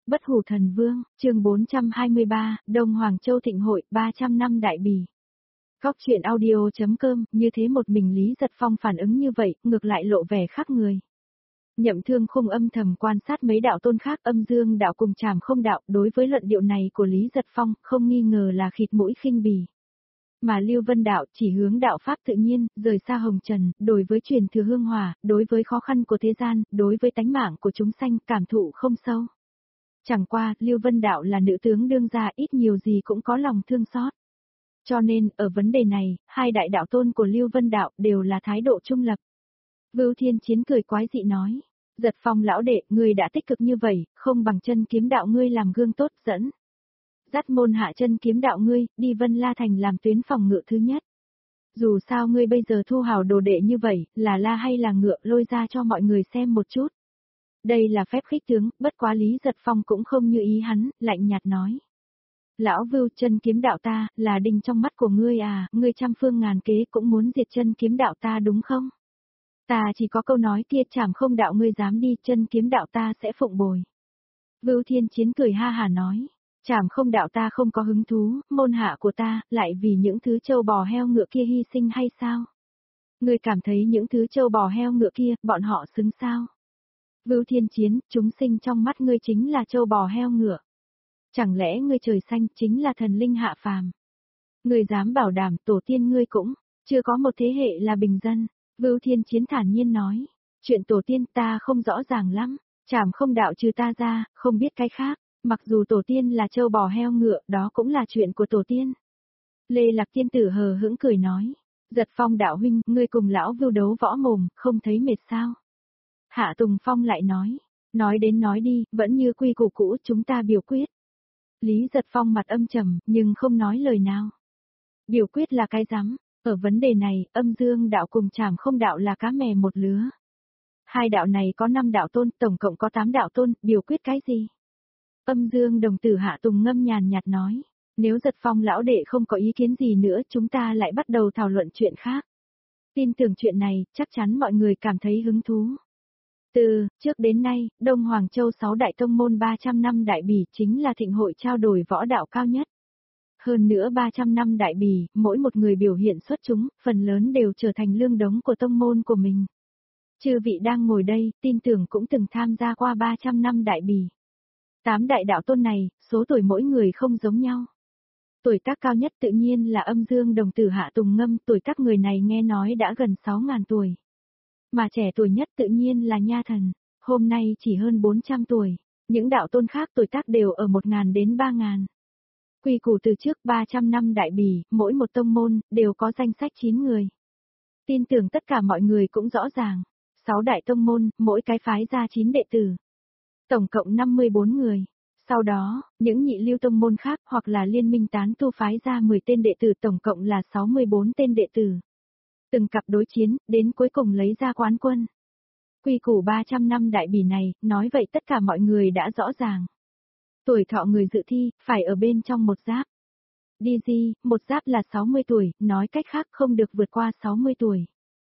Bất Hủ Thần Vương, chương 423, Đông Hoàng Châu Thịnh Hội, 300 năm Đại Bỉ. Góc truyện audio.com, như thế một mình Lý Giật Phong phản ứng như vậy, ngược lại lộ vẻ khác người. Nhậm Thương Khung âm thầm quan sát mấy đạo tôn khác, Âm Dương đạo cùng Trảm Không đạo, đối với luận điệu này của Lý Giật Phong, không nghi ngờ là khịt mũi khinh bỉ. Mà Lưu Vân đạo chỉ hướng đạo pháp tự nhiên, rời xa hồng trần, đối với truyền thừa hương hỏa, đối với khó khăn của thế gian, đối với tánh mạng của chúng sanh, cảm thụ không sâu. Chẳng qua, Lưu Vân đạo là nữ tướng đương gia, ít nhiều gì cũng có lòng thương xót. Cho nên, ở vấn đề này, hai đại đạo tôn của Lưu Vân đạo đều là thái độ trung lập. Vưu Thiên Chiến cười quái dị nói, Giật Phong lão đệ, ngươi đã tích cực như vậy, không bằng chân kiếm đạo ngươi làm gương tốt dẫn. Dắt môn hạ chân kiếm đạo ngươi, đi Vân La Thành làm tuyến phòng ngự thứ nhất. Dù sao ngươi bây giờ thu hào đồ đệ như vậy, là la hay là ngựa, lôi ra cho mọi người xem một chút. Đây là phép khích tướng, bất quá Lý Giật Phong cũng không như ý hắn, lạnh nhạt nói. Lão Vưu, chân kiếm đạo ta, là đinh trong mắt của ngươi à, ngươi trăm phương ngàn kế cũng muốn diệt chân kiếm đạo ta đúng không? Ta chỉ có câu nói kia, Trảm Không đạo ngươi dám đi, chân kiếm đạo ta sẽ phụng bồi. Vưu Thiên Chiến cười ha hà nói, Trảm Không đạo ta không có hứng thú, môn hạ của ta, lại vì những thứ trâu bò heo ngựa kia hy sinh hay sao? Ngươi cảm thấy những thứ trâu bò heo ngựa kia, bọn họ xứng sao? Vưu Thiên Chiến, chúng sinh trong mắt ngươi chính là trâu bò heo ngựa. Chẳng lẽ ngươi trời xanh chính là thần linh hạ phàm? Ngươi dám bảo đảm tổ tiên ngươi cũng, chưa có một thế hệ là bình dân. Vưu Thiên Chiến thản nhiên nói, chuyện tổ tiên ta không rõ ràng lắm, Trảm Không đạo trừ ta ra, không biết cái khác, mặc dù tổ tiên là trâu bò heo ngựa, đó cũng là chuyện của tổ tiên. Lê Lạc Tiên Tử hờ hững cười nói, Giật Phong đạo huynh, ngươi cùng lão Vưu đấu võ mồm, không thấy mệt sao? Hạ Tùng Phong lại nói đến nói đi, vẫn như quy củ cũ, chúng ta biểu quyết. Lý Giật Phong mặt âm trầm, nhưng không nói lời nào. Biểu quyết là cái rắm, ở vấn đề này, Âm Dương đạo cùng Trảm Không đạo là cá mè một lứa. Hai đạo này có 5 đạo tôn, tổng cộng có 8 đạo tôn, biểu quyết cái gì? Âm Dương đồng tử Hạ Tùng ngâm nhàn nhạt nói, nếu Giật Phong lão đệ không có ý kiến gì nữa, chúng ta lại bắt đầu thảo luận chuyện khác. Tin tưởng chuyện này, chắc chắn mọi người cảm thấy hứng thú. Từ trước đến nay, Đông Hoàng Châu 6 đại tông môn 300 năm Đại Bỉ chính là thịnh hội trao đổi võ đạo cao nhất. Hơn nữa 300 năm Đại Bỉ, mỗi một người biểu hiện xuất chúng, phần lớn đều trở thành lương đống của tông môn của mình. Chư vị đang ngồi đây, tin tưởng cũng từng tham gia qua 300 năm Đại Bỉ. 8 đại đạo tôn này, số tuổi mỗi người không giống nhau. Tuổi tác cao nhất tự nhiên là Âm Dương đồng tử Hạ Tùng Ngâm, tuổi tác người này nghe nói đã gần 6.000 tuổi. Mà trẻ tuổi nhất tự nhiên là Nha Thần, hôm nay chỉ hơn 400 tuổi, những đạo tôn khác tuổi tác đều ở 1.000 đến 3.000. Quy củ từ trước 300 năm Đại Bỉ, mỗi một tông môn, đều có danh sách 9 người. Tin tưởng tất cả mọi người cũng rõ ràng, 6 đại tông môn, mỗi cái phái ra 9 đệ tử. Tổng cộng 54 người. Sau đó, những nhị lưu tông môn khác hoặc là liên minh tán tu phái ra 10 tên đệ tử, tổng cộng là 64 tên đệ tử. Từng cặp đối chiến, đến cuối cùng lấy ra quán quân. Quy củ 300 năm Đại Bỉ này, nói vậy tất cả mọi người đã rõ ràng. Tuổi thọ người dự thi, phải ở bên trong một giáp. DG, một giáp là 60 tuổi, nói cách khác không được vượt qua 60 tuổi.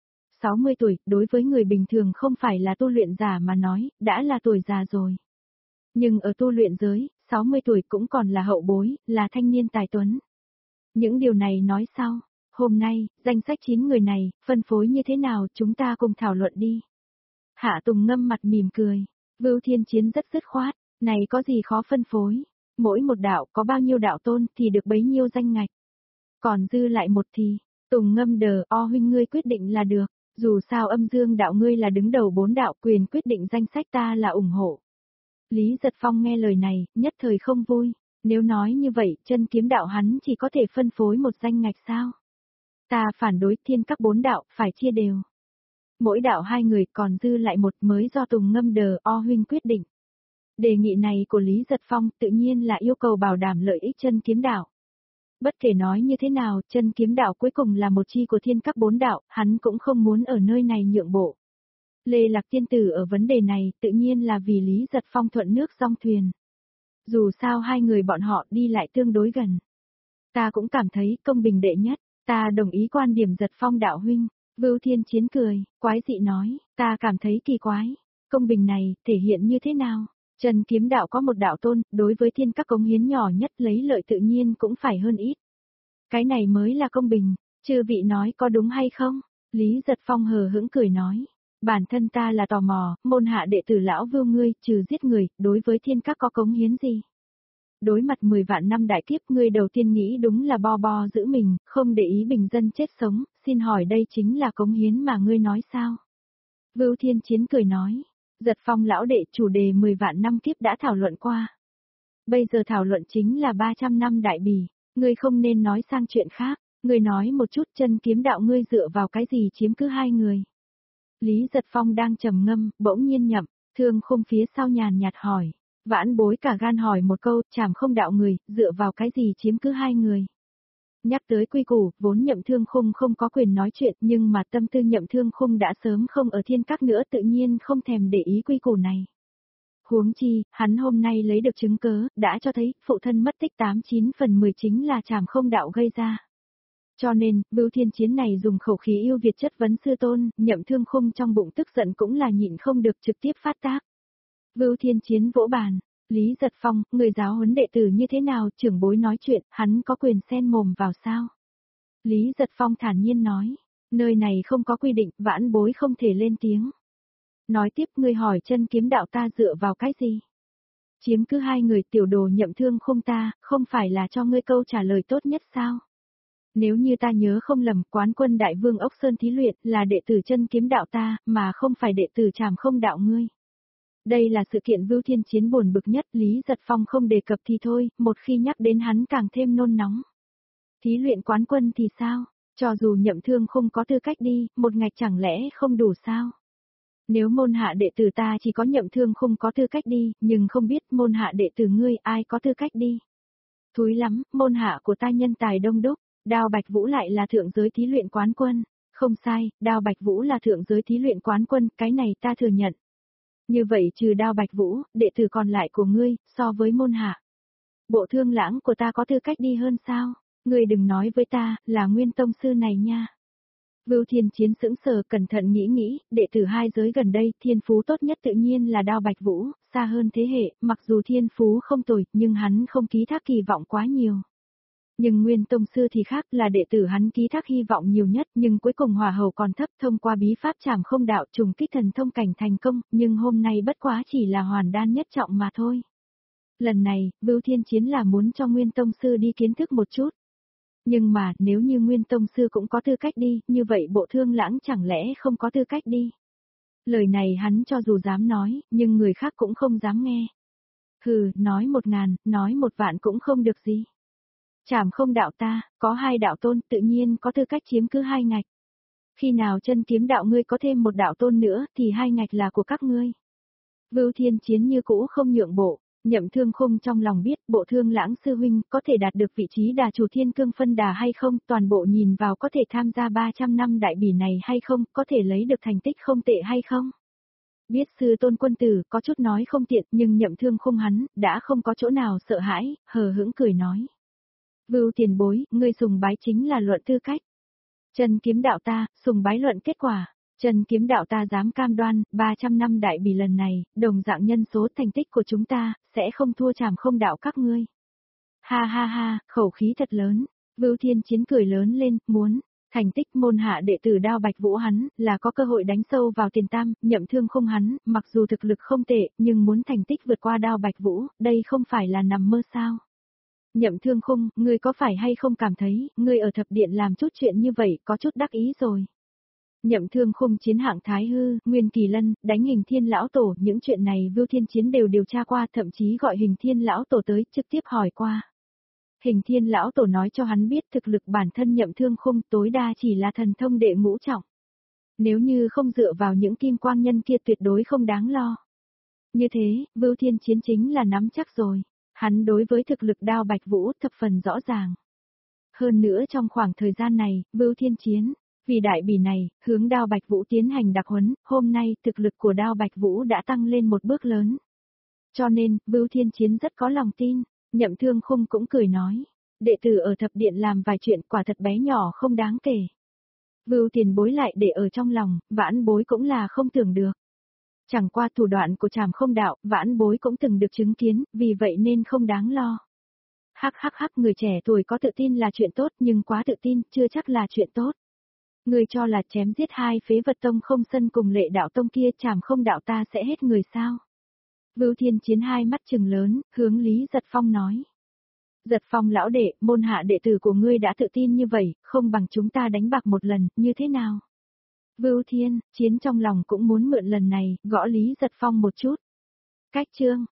60 tuổi, đối với người bình thường không phải là tu luyện giả mà nói, đã là tuổi già rồi. Nhưng ở tu luyện giới, 60 tuổi cũng còn là hậu bối, là thanh niên tài tuấn. Những điều này nói sau. Hôm nay, danh sách 9 người này, phân phối như thế nào, chúng ta cùng thảo luận đi. Hạ Tùng Ngâm mặt mỉm cười. Vưu Thiên Chiến rất dứt khoát, này có gì khó phân phối. Mỗi một đạo có bao nhiêu đạo tôn thì được bấy nhiêu danh ngạch. Còn dư lại một thì, Tùng Ngâm đờ o huynh ngươi quyết định là được. Dù sao Âm Dương đạo ngươi là đứng đầu 4 đạo, quyền quyết định danh sách ta là ủng hộ. Lý Giật Phong nghe lời này, nhất thời không vui. Nếu nói như vậy, chân kiếm đạo hắn chỉ có thể phân phối một danh ngạch sao? Ta phản đối, thiên các 4 đạo, phải chia đều. Mỗi đạo 2 người, còn dư lại một, mới do Tùng Ngâm đờ o huynh quyết định. Đề nghị này của Lý Giật Phong tự nhiên là yêu cầu bảo đảm lợi ích chân kiếm đạo. Bất kể nói như thế nào, chân kiếm đạo cuối cùng là một chi của thiên các 4 đạo, hắn cũng không muốn ở nơi này nhượng bộ. Lê Lạc Tiên Tử ở vấn đề này tự nhiên là vì Lý Giật Phong thuận nước song thuyền. Dù sao hai người bọn họ đi lại tương đối gần. Ta cũng cảm thấy công bình đệ nhất. Ta đồng ý quan điểm Giật Phong đạo huynh. Vưu Thiên Chiến cười, quái dị nói, ta cảm thấy kỳ quái. Công bình này, thể hiện như thế nào? Chân kiếm đạo có một đạo tôn, đối với thiên các cống hiến nhỏ nhất lấy lợi tự nhiên cũng phải hơn ít. Cái này mới là công bình, chư vị nói có đúng hay không? Lý Giật Phong hờ hững cười nói. Bản thân ta là tò mò, môn hạ đệ tử lão Vưu ngươi, trừ giết người, đối với thiên các có cống hiến gì? Đối mặt 10 vạn năm đại kiếp ngươi đầu tiên nghĩ đúng là bo giữ mình, không để ý bình dân chết sống, xin hỏi đây chính là cống hiến mà ngươi nói sao? Vưu Thiên Chiến cười nói. Giật Phong lão đệ chủ đề 10 vạn năm kiếp đã thảo luận qua. Bây giờ thảo luận chính là 300 năm đại bỉ, ngươi không nên nói sang chuyện khác, ngươi nói một chút chân kiếm đạo ngươi dựa vào cái gì chiếm cứ hai người. Lý Giật Phong đang trầm ngâm, bỗng nhiên nhậm, Thương Khung phía sau nhàn nhạt hỏi, Vãn Bối cả gan hỏi một câu, chảm không đạo người, dựa vào cái gì chiếm cứ hai người. Nhắc tới quy củ, vốn Nhậm Thương Khung không có quyền nói chuyện nhưng mà tâm tư Nhậm Thương Khung đã sớm không ở thiên các nữa tự nhiên không thèm để ý quy củ này. Huống chi, hắn hôm nay lấy được chứng cớ, đã cho thấy, phụ thân mất tích 89 phần 10 chính là chảm không đạo gây ra. Cho nên, Vưu Thiên Chiến này dùng khẩu khí yêu Việt chất vấn sư tôn, Nhậm Thương Khung trong bụng tức giận cũng là nhịn không được trực tiếp phát tác. Vưu Thiên Chiến vỗ bàn, Lý Giật Phong, người giáo huấn đệ tử như thế nào, trưởng bối nói chuyện, hắn có quyền xen mồm vào sao? Lý Giật Phong thản nhiên nói, nơi này không có quy định, vãn bối không thể lên tiếng. Nói tiếp ngươi hỏi chân kiếm đạo ta dựa vào cái gì? Chiếm cứ hai người tiểu đồ Nhậm Thương Khung ta, không phải là cho ngươi câu trả lời tốt nhất sao? Nếu như ta nhớ không lầm, quán quân đại vương Ốc Sơn thí luyện là đệ tử chân kiếm đạo ta, mà không phải đệ tử trảm không đạo ngươi. Đây là sự kiện Vưu Thiên Chiến buồn bực nhất, Lý Giật Phong không đề cập thì thôi, một khi nhắc đến hắn càng thêm nôn nóng. Thí luyện quán quân thì sao? Cho dù Nhậm Thương không có tư cách đi, một ngạch chẳng lẽ không đủ sao? Nếu môn hạ đệ tử ta chỉ có Nhậm Thương không có tư cách đi, nhưng không biết môn hạ đệ tử ngươi ai có tư cách đi. Thúi lắm, môn hạ của ta nhân tài đông đúc. Đao Bạch Vũ lại là thượng giới thí luyện quán quân. Không sai, Đao Bạch Vũ là thượng giới thí luyện quán quân, cái này ta thừa nhận. Như vậy trừ Đao Bạch Vũ, đệ tử còn lại của ngươi, so với môn hạ. Bộ Thương Lãng của ta có tư cách đi hơn sao? Ngươi đừng nói với ta, là Nguyên Tông Sư này nha. Vưu Thiên Chiến sững sờ cẩn thận nghĩ, đệ tử hai giới gần đây, thiên phú tốt nhất tự nhiên là Đao Bạch Vũ, xa hơn thế hệ, mặc dù thiên phú không tồi, nhưng hắn không ký thác kỳ vọng quá nhiều. Nhưng Nguyên Tông Sư thì khác, là đệ tử hắn ký thác hy vọng nhiều nhất, nhưng cuối cùng hỏa hầu còn thấp, thông qua bí pháp trảm không đạo trùng kích thần thông cảnh thành công, nhưng hôm nay bất quá chỉ là hoàn đan nhất trọng mà thôi. Lần này, Vưu Thiên Chiến là muốn cho Nguyên Tông Sư đi kiến thức một chút. Nhưng mà, nếu như Nguyên Tông Sư cũng có tư cách đi, như vậy Bộ Thương Lãng chẳng lẽ không có tư cách đi. Lời này hắn cho dù dám nói, nhưng người khác cũng không dám nghe. Hừ, nói 1000, nói 1 vạn cũng không được gì. Trảm không đạo ta, có 2 đạo tôn, tự nhiên có tư cách chiếm cứ 2 ngạch. Khi nào chân kiếm đạo ngươi có thêm 1 đạo tôn nữa, thì 2 ngạch là của các ngươi. Vưu Thiên Chiến như cũ không nhượng bộ, Nhậm Thương Khung trong lòng biết Bộ Thương Lãng sư huynh có thể đạt được vị trí đà chủ thiên cương phân đà hay không, toàn bộ nhìn vào có thể tham gia 300 năm đại bỉ này hay không, có thể lấy được thành tích không tệ hay không. Biết sư tôn quân tử có chút nói không tiện, nhưng Nhậm Thương Khung hắn, đã không có chỗ nào sợ hãi, hờ hững cười nói. Vưu tiền bối, ngươi sùng bái chính là luận tư cách. Chân kiếm đạo ta, sùng bái luận kết quả. Chân kiếm đạo ta dám cam đoan, 300 năm đại bỉ lần này, đồng dạng nhân số thành tích của chúng ta, sẽ không thua trảm không đạo các ngươi. Ha ha ha, khẩu khí thật lớn. Vưu Thiên Chiến cười lớn lên, muốn. Thành tích môn hạ đệ tử Đao Bạch Vũ hắn, là có cơ hội đánh sâu vào tiền tam, Nhậm Thương không hắn, mặc dù thực lực không tệ, nhưng muốn thành tích vượt qua Đao Bạch Vũ, đây không phải là nằm mơ sao. Nhậm Thương Khung, ngươi có phải hay không cảm thấy, ngươi ở thập điện làm chút chuyện như vậy, có chút đắc ý rồi. Nhậm Thương Khung chiến hạng Thái Hư, Nguyên Kỳ Lân, đánh Hình Thiên Lão Tổ, những chuyện này Vưu Thiên Chiến đều điều tra qua, thậm chí gọi Hình Thiên Lão Tổ tới, trực tiếp hỏi qua. Hình Thiên Lão Tổ nói cho hắn biết thực lực bản thân Nhậm Thương Khung tối đa chỉ là thần thông đệ ngũ trọng. Nếu như không dựa vào những kim quang nhân kia tuyệt đối không đáng lo. Như thế, Vưu Thiên Chiến chính là nắm chắc rồi. Hắn đối với thực lực Đao Bạch Vũ thập phần rõ ràng. Hơn nữa trong khoảng thời gian này, Vưu Thiên Chiến, vì đại bỉ này, hướng Đao Bạch Vũ tiến hành đặc huấn, hôm nay thực lực của Đao Bạch Vũ đã tăng lên một bước lớn. Cho nên, Vưu Thiên Chiến rất có lòng tin, Nhậm Thương Khung cũng cười nói, đệ tử ở thập điện làm vài chuyện quả thật bé nhỏ không đáng kể. Vưu tiền bối lại để ở trong lòng, vãn bối cũng là không tưởng được. Chẳng qua thủ đoạn của Trảm Không Đạo, vãn bối cũng từng được chứng kiến, vì vậy nên không đáng lo. Hắc hắc hắc, người trẻ tuổi có tự tin là chuyện tốt, nhưng quá tự tin chưa chắc là chuyện tốt. Người cho là chém giết hai phế vật tông Không Sân cùng Lệ Đạo Tông kia, Trảm Không Đạo ta sẽ hết người sao? Vưu Thiên Chiến hai mắt trừng lớn, hướng Lý Giật Phong nói. Giật Phong lão đệ, môn hạ đệ tử của ngươi đã tự tin như vậy, không bằng chúng ta đánh bạc một lần, như thế nào? Vưu Thiên Chiến trong lòng cũng muốn mượn lần này, gõ Lý Giật Phong một chút. Cách chương,